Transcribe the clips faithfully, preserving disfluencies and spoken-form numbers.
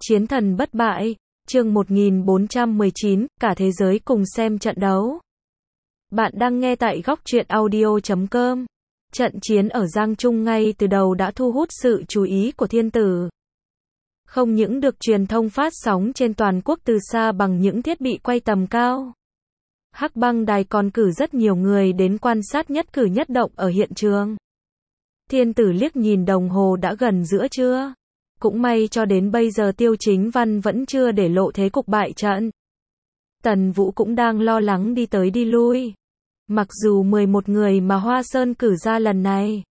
Chiến thần bất bại, chương một nghìn bốn trăm mười chín, cả thế giới cùng xem trận đấu. Bạn đang nghe tại góc truyện audio chấm com. Trận chiến ở Giang Trung ngay từ đầu đã thu hút sự chú ý của thiên tử. Không những được truyền thông phát sóng trên toàn quốc từ xa bằng những thiết bị quay tầm cao. Hắc Băng Đài còn cử rất nhiều người đến quan sát nhất cử nhất động ở hiện trường. Thiên tử liếc nhìn đồng hồ đã gần giữa trưa. Cũng may cho đến bây giờ Tiêu Chính Văn vẫn chưa để lộ thế cục bại trận. Tần Vũ cũng đang lo lắng đi tới đi lui. Mặc dù mười một người mà Hoa Sơn cử ra lần này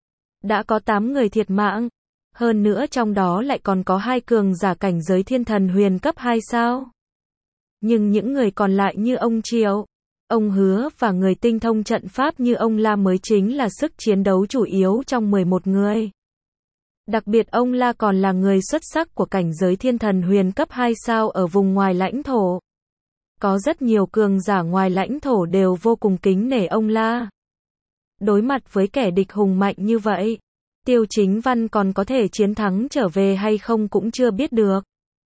đã có tám người thiệt mạng, hơn nữa trong đó lại còn có hai cường giả cảnh giới thiên thần huyền cấp hai sao. Nhưng những người còn lại như ông Triệu, ông Hứa và người tinh thông trận pháp như ông La mới chính là sức chiến đấu chủ yếu trong mười một người. Đặc biệt ông La còn là người xuất sắc của cảnh giới thiên thần huyền cấp hai sao ở vùng ngoài lãnh thổ. Có rất nhiều cường giả ngoài lãnh thổ đều vô cùng kính nể ông La. Đối mặt với kẻ địch hùng mạnh như vậy, Tiêu Chính Văn còn có thể chiến thắng trở về hay không cũng chưa biết được.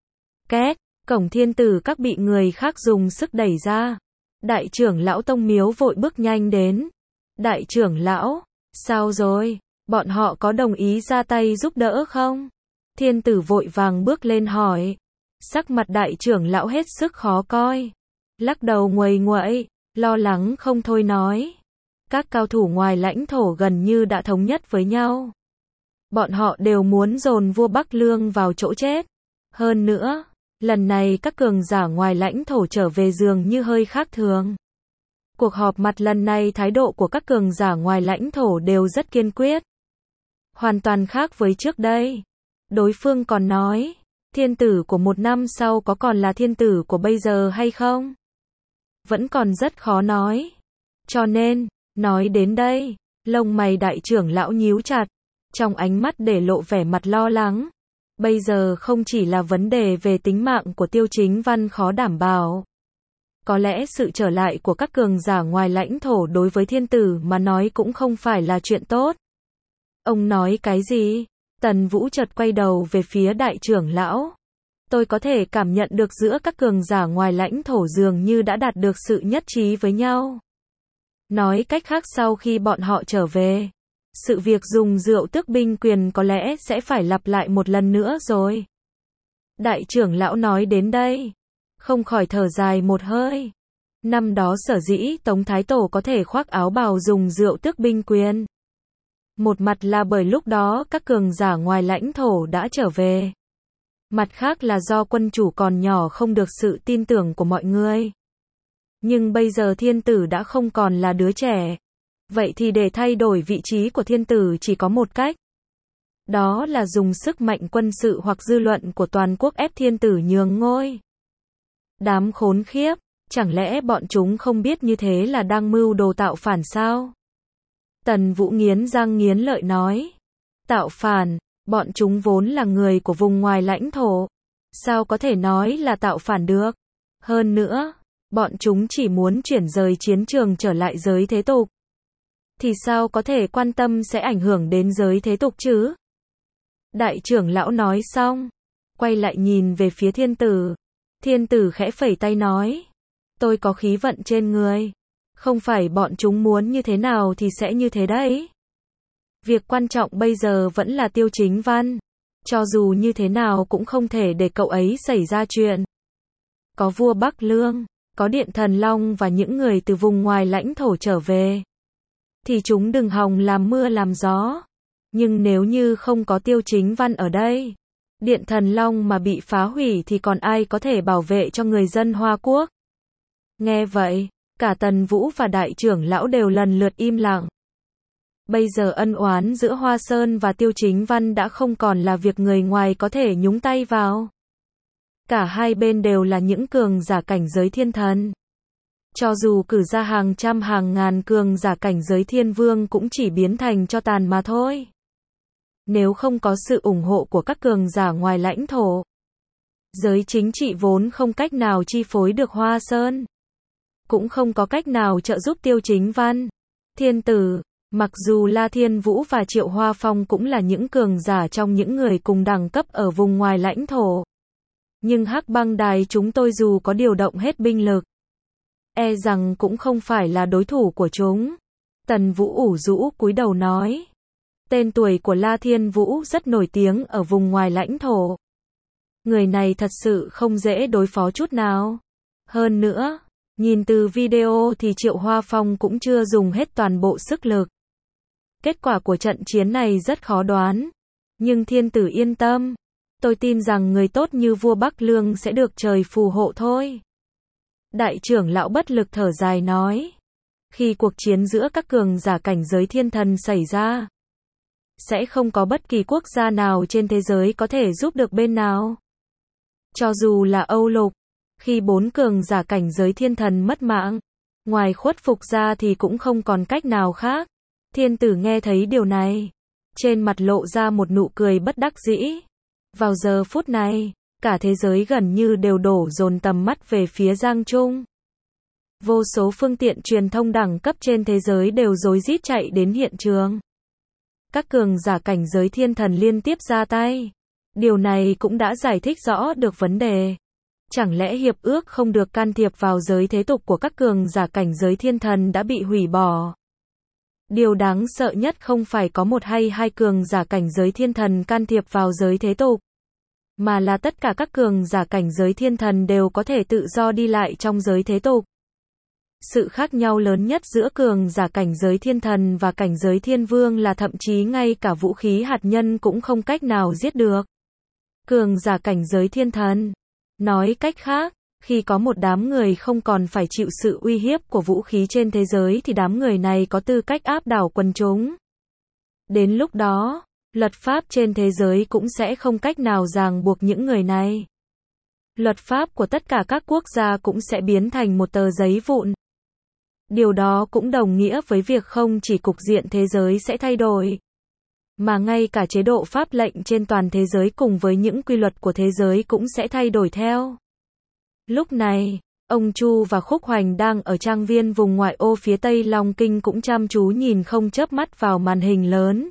Két, cổng thiên tử các bị người khác dùng sức đẩy ra. Đại trưởng lão Tông Miếu vội bước nhanh đến. Đại trưởng lão, sao rồi? Bọn họ có đồng ý ra tay giúp đỡ không? Thiên tử vội vàng bước lên hỏi. Sắc mặt đại trưởng lão hết sức khó coi. Lắc đầu nguầy nguậy, lo lắng không thôi nói. Các cao thủ ngoài lãnh thổ gần như đã thống nhất với nhau. Bọn họ đều muốn dồn vua Bắc Lương vào chỗ chết. Hơn nữa, lần này các cường giả ngoài lãnh thổ trở về dường như hơi khác thường. Cuộc họp mặt lần này thái độ của các cường giả ngoài lãnh thổ đều rất kiên quyết. Hoàn toàn khác với trước đây. Đối phương còn nói, thiên tử của một năm sau có còn là thiên tử của bây giờ hay không? Vẫn còn rất khó nói. Cho nên, nói đến đây, lông mày đại trưởng lão nhíu chặt, trong ánh mắt để lộ vẻ mặt lo lắng. Bây giờ không chỉ là vấn đề về tính mạng của Tiêu Chính Văn khó đảm bảo. Có lẽ sự trở lại của các cường giả ngoài lãnh thổ đối với thiên tử mà nói cũng không phải là chuyện tốt. Ông nói cái gì? Tần Vũ chợt quay đầu về phía đại trưởng lão. Tôi có thể cảm nhận được giữa các cường giả ngoài lãnh thổ dường như đã đạt được sự nhất trí với nhau. Nói cách khác sau khi bọn họ trở về, sự việc dùng rượu tước binh quyền có lẽ sẽ phải lặp lại một lần nữa rồi. Đại trưởng lão nói đến đây, không khỏi thở dài một hơi. Năm đó sở dĩ Tống Thái Tổ có thể khoác áo bào dùng rượu tước binh quyền. Một mặt là bởi lúc đó các cường giả ngoài lãnh thổ đã trở về. Mặt khác là do quân chủ còn nhỏ không được sự tin tưởng của mọi người. Nhưng bây giờ thiên tử đã không còn là đứa trẻ. Vậy thì để thay đổi vị trí của thiên tử chỉ có một cách. Đó là dùng sức mạnh quân sự hoặc dư luận của toàn quốc ép thiên tử nhường ngôi. Đám khốn khiếp, chẳng lẽ bọn chúng không biết như thế là đang mưu đồ tạo phản sao? Tần Vũ nghiến răng nghiến lợi nói. Tạo phản, bọn chúng vốn là người của vùng ngoài lãnh thổ. Sao có thể nói là tạo phản được? Hơn nữa, bọn chúng chỉ muốn chuyển rời chiến trường trở lại giới thế tục. Thì sao có thể quan tâm sẽ ảnh hưởng đến giới thế tục chứ? Đại trưởng lão nói xong, quay lại nhìn về phía thiên tử. Thiên tử khẽ phẩy tay nói. Tôi có khí vận trên người. Không phải bọn chúng muốn như thế nào thì sẽ như thế đấy. Việc quan trọng bây giờ vẫn là Tiêu Chính Văn. Cho dù như thế nào cũng không thể để cậu ấy xảy ra chuyện. Có vua Bắc Lương, có Điện Thần Long và những người từ vùng ngoài lãnh thổ trở về. Thì chúng đừng hòng làm mưa làm gió. Nhưng nếu như không có Tiêu Chính Văn ở đây, Điện Thần Long mà bị phá hủy thì còn ai có thể bảo vệ cho người dân Hoa Quốc? Nghe vậy, cả Tần Vũ và đại trưởng lão đều lần lượt im lặng. Bây giờ ân oán giữa Hoa Sơn và Tiêu Chính Văn đã không còn là việc người ngoài có thể nhúng tay vào. Cả hai bên đều là những cường giả cảnh giới thiên thần. Cho dù cử ra hàng trăm hàng ngàn cường giả cảnh giới thiên vương cũng chỉ biến thành tro tàn mà thôi. Nếu không có sự ủng hộ của các cường giả ngoài lãnh thổ, giới chính trị vốn không cách nào chi phối được Hoa Sơn. Cũng không có cách nào trợ giúp Tiêu Chính Văn. Thiên tử, mặc dù La Thiên Vũ và Triệu Hoa Phong cũng là những cường giả trong những người cùng đẳng cấp ở vùng ngoài lãnh thổ. Nhưng Hắc Băng Đài chúng tôi dù có điều động hết binh lực, e rằng cũng không phải là đối thủ của chúng. Tần Vũ ủ rũ cúi đầu nói. Tên tuổi của La Thiên Vũ rất nổi tiếng ở vùng ngoài lãnh thổ. Người này thật sự không dễ đối phó chút nào. Hơn nữa, nhìn từ video thì Triệu Hoa Phong cũng chưa dùng hết toàn bộ sức lực. Kết quả của trận chiến này rất khó đoán. Nhưng thiên tử yên tâm. Tôi tin rằng người tốt như vua Bắc Lương sẽ được trời phù hộ thôi. Đại trưởng lão bất lực thở dài nói. Khi cuộc chiến giữa các cường giả cảnh giới thiên thần xảy ra, sẽ không có bất kỳ quốc gia nào trên thế giới có thể giúp được bên nào. Cho dù là Âu Lục, khi bốn cường giả cảnh giới thiên thần mất mạng, ngoài khuất phục ra thì cũng không còn cách nào khác. Thiên tử nghe thấy điều này, trên mặt lộ ra một nụ cười bất đắc dĩ. Vào giờ phút này, cả thế giới gần như đều đổ dồn tầm mắt về phía Giang Trung. Vô số phương tiện truyền thông đẳng cấp trên thế giới đều rối rít chạy đến hiện trường. Các cường giả cảnh giới thiên thần liên tiếp ra tay. Điều này cũng đã giải thích rõ được vấn đề. Chẳng lẽ hiệp ước không được can thiệp vào giới thế tục của các cường giả cảnh giới thiên thần đã bị hủy bỏ? Điều đáng sợ nhất không phải có một hay hai cường giả cảnh giới thiên thần can thiệp vào giới thế tục, mà là tất cả các cường giả cảnh giới thiên thần đều có thể tự do đi lại trong giới thế tục. Sự khác nhau lớn nhất giữa cường giả cảnh giới thiên thần và cảnh giới thiên vương là thậm chí ngay cả vũ khí hạt nhân cũng không cách nào giết được cường giả cảnh giới thiên thần. Nói cách khác, khi có một đám người không còn phải chịu sự uy hiếp của vũ khí trên thế giới thì đám người này có tư cách áp đảo quần chúng. Đến lúc đó, luật pháp trên thế giới cũng sẽ không cách nào ràng buộc những người này. Luật pháp của tất cả các quốc gia cũng sẽ biến thành một tờ giấy vụn. Điều đó cũng đồng nghĩa với việc không chỉ cục diện thế giới sẽ thay đổi, mà ngay cả chế độ pháp lệnh trên toàn thế giới cùng với những quy luật của thế giới cũng sẽ thay đổi theo. Lúc này, ông Chu và Khúc Hoành đang ở trang viên vùng ngoại ô phía Tây Long Kinh cũng chăm chú nhìn không chớp mắt vào màn hình lớn.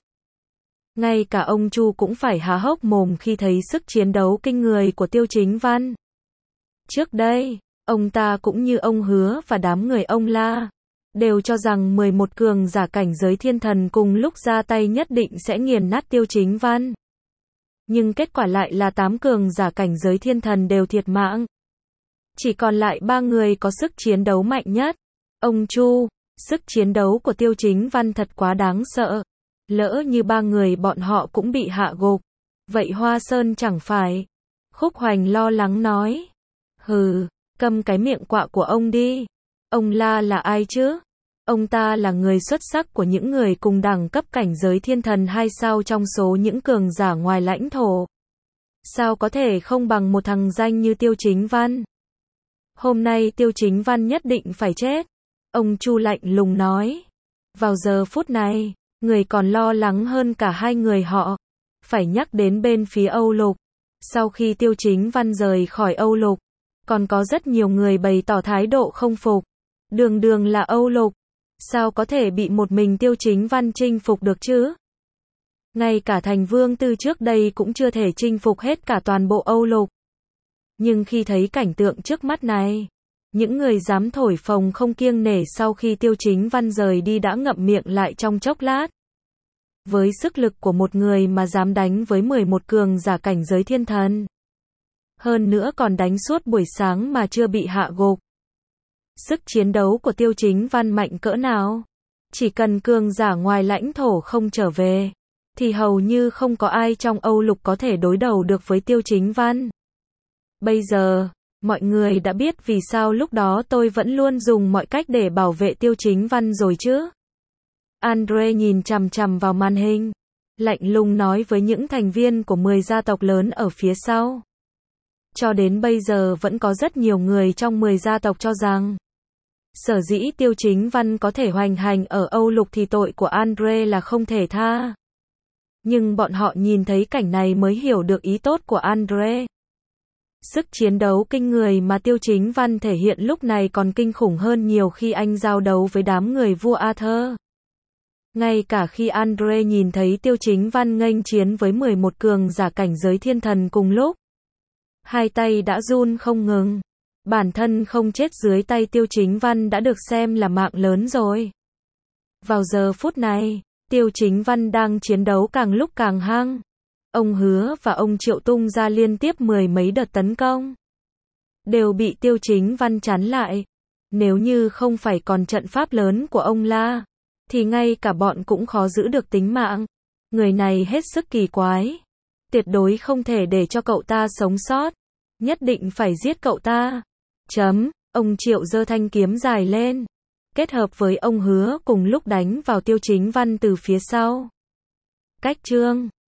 Ngay cả ông Chu cũng phải há hốc mồm khi thấy sức chiến đấu kinh người của Tiêu Chính Văn. Trước đây, ông ta cũng như ông Hứa và đám người ông La, đều cho rằng mười một cường giả cảnh giới thiên thần cùng lúc ra tay nhất định sẽ nghiền nát Tiêu Chính Văn. Nhưng kết quả lại là tám cường giả cảnh giới thiên thần đều thiệt mạng. Chỉ còn lại ba người có sức chiến đấu mạnh nhất. Ông Chu, sức chiến đấu của Tiêu Chính Văn thật quá đáng sợ. Lỡ như ba người bọn họ cũng bị hạ gục, vậy Hoa Sơn chẳng phải. Khúc Hoành lo lắng nói. Hừ, câm cái miệng quạ của ông đi. Ông La là ai chứ? Ông ta là người xuất sắc của những người cùng đẳng cấp cảnh giới thiên thần hay sao trong số những cường giả ngoài lãnh thổ? Sao có thể không bằng một thằng danh như Tiêu Chính Văn? Hôm nay Tiêu Chính Văn nhất định phải chết. Ông Chu lạnh lùng nói. Vào giờ phút này, người còn lo lắng hơn cả hai người họ. Phải nhắc đến bên phía Âu Lục. Sau khi Tiêu Chính Văn rời khỏi Âu Lục, còn có rất nhiều người bày tỏ thái độ không phục. Đường đường là Âu Lục, sao có thể bị một mình Tiêu Chính Văn chinh phục được chứ? Ngay cả thành vương từ trước đây cũng chưa thể chinh phục hết cả toàn bộ Âu Lục. Nhưng khi thấy cảnh tượng trước mắt này, những người dám thổi phồng không kiêng nể sau khi Tiêu Chính Văn rời đi đã ngậm miệng lại trong chốc lát. Với sức lực của một người mà dám đánh với mười một cường giả cảnh giới thiên thần, hơn nữa còn đánh suốt buổi sáng mà chưa bị hạ gục. Sức chiến đấu của Tiêu Chính Văn mạnh cỡ nào? Chỉ cần cường giả ngoài lãnh thổ không trở về, thì hầu như không có ai trong Âu Lục có thể đối đầu được với Tiêu Chính Văn. Bây giờ, mọi người đã biết vì sao lúc đó tôi vẫn luôn dùng mọi cách để bảo vệ Tiêu Chính Văn rồi chứ? Andre nhìn chằm chằm vào màn hình, lạnh lùng nói với những thành viên của mười gia tộc lớn ở phía sau. Cho đến bây giờ vẫn có rất nhiều người trong mười gia tộc cho rằng sở dĩ Tiêu Chính Văn có thể hoành hành ở Âu Lục thì tội của Andre là không thể tha. Nhưng bọn họ nhìn thấy cảnh này mới hiểu được ý tốt của Andre. Sức chiến đấu kinh người mà Tiêu Chính Văn thể hiện lúc này còn kinh khủng hơn nhiều khi anh giao đấu với đám người vua Arthur. Ngay cả khi Andre nhìn thấy Tiêu Chính Văn nghênh chiến với mười một cường giả cảnh giới thiên thần cùng lúc, hai tay đã run không ngừng. Bản thân không chết dưới tay Tiêu Chính Văn đã được xem là mạng lớn rồi. Vào giờ phút này, Tiêu Chính Văn đang chiến đấu càng lúc càng hăng. Ông Hứa và ông Triệu tung ra liên tiếp mười mấy đợt tấn công, đều bị Tiêu Chính Văn chắn lại. Nếu như không phải còn trận pháp lớn của ông La, thì ngay cả bọn cũng khó giữ được tính mạng. Người này hết sức kỳ quái. Tuyệt đối không thể để cho cậu ta sống sót. Nhất định phải giết cậu ta. Chấm, ông Triệu giơ thanh kiếm dài lên, kết hợp với ông Hứa cùng lúc đánh vào Tiêu Chính Văn từ phía sau. Cách chương